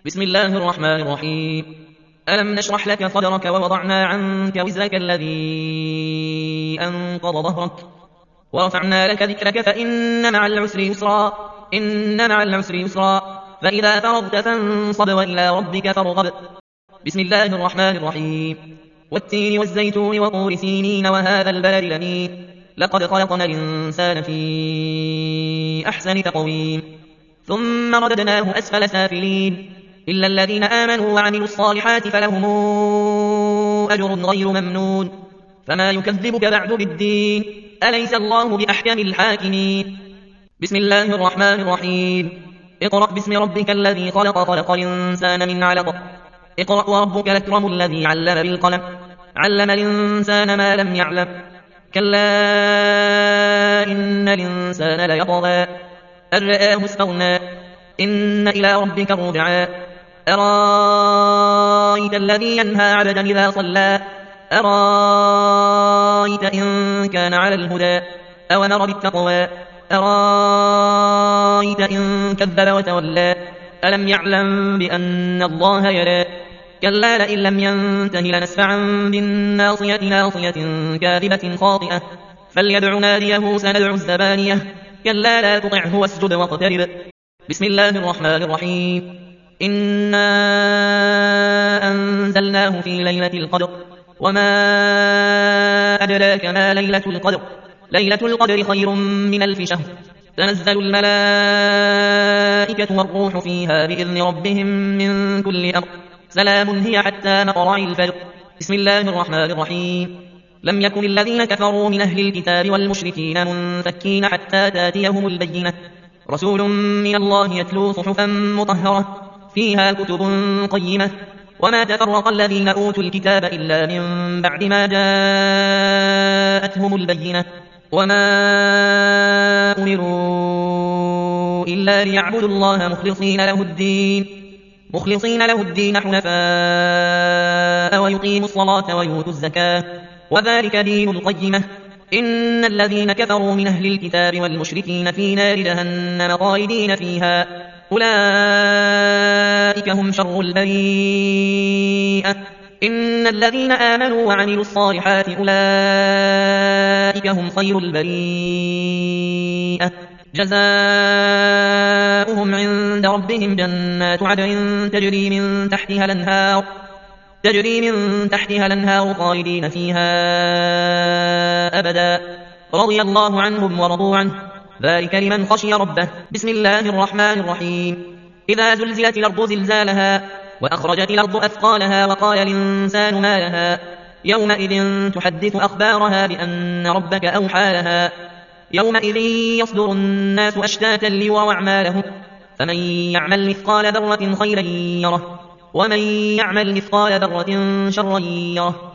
بسم الله الرحمن الرحيم. ألم نشرح لك صدرك ووضعنا عنك وزرك الذي أنقض ظهرك ورفعنا لك ذكرك فإن مع العسر يسرا فإذا فرغت فانصب وإلى ربك فارغب. بسم الله الرحمن الرحيم. والتين والزيتون وطور سينين وهذا البلد الأمين لقد خلقنا الإنسان في أحسن تقويم ثم رددناه أسفل سافلين إلا الذين آمنوا وعملوا الصالحات فلهم أجر غير ممنون فما يكذبك بعد بالدين أليس الله بأحكم الحاكمين. بسم الله الرحمن الرحيم. اقرأ باسم ربك الذي خلق الإنسان من علق اقرأ وربك الأكرم الذي علم بالقلم علم الإنسان ما لم يعلم كلا إن الإنسان ليطغى أن رآه استغنى إن إلى ربك الرجعى أرايت الذي ينهى عبدا إذا صلى أرايت إن كان على الهدى أو أمر بالتقوى أرايت إن كذب وتولى ألم يعلم بأن الله يرى كلا لئن لم ينته لنسفعا بالناصية ناصية كاذبة خاطئة فليدع ناديه سندع الزبانية كلا لا تطعه واسجد واقترب. بسم الله الرحمن الرحيم. إنا أنزلناه في ليلة القدر وما أدراك ما ليلة القدر ليلة القدر خير من 1000 شهر تنزل الملائكة والروح فيها بإذن ربهم من كل أمر سلام هي حتى مطلع الفجر. بسم الله الرحمن الرحيم. لم يكن الذين كفروا من أهل الكتاب والمشركين منفكين حتى تاتيهم البينة رسول من الله يتلو صحفا مطهرة فيها كتب قيمة وما تفرق الذين أوتوا الكتاب إلا من بعد ما جاءتهم البينة وما أمروا إلا ليعبدوا الله مخلصين له الدين حنفاء ويقيموا الصلاة ويؤتوا الزكاة وذلك دين القيمة إن الذين كفروا من أهل الكتاب والمشركين في نار جهنم خالدين فيها أولئك هم شر البريئة إن الذين آمنوا وعملوا الصالحات أولئك هم خير البريئة جزاؤهم عند ربهم جنات عدن تجري من تحتها الأنهار خالدين فيها أبدا رضي الله عنهم ورضوا عنه ذلك لمن خشي ربه. بسم الله الرحمن الرحيم. إذا زلزلت الأرض زلزالها وأخرجت الأرض أثقالها وقال الإنسان ما لها يومئذ تحدث أخبارها بأن ربك أوحى لها يومئذ يصدر الناس أشتاتا ليروا أعمالهم فمن يعمل مثقال ذرة خيرا يره ومن يعمل مثقال ذرة شرا يره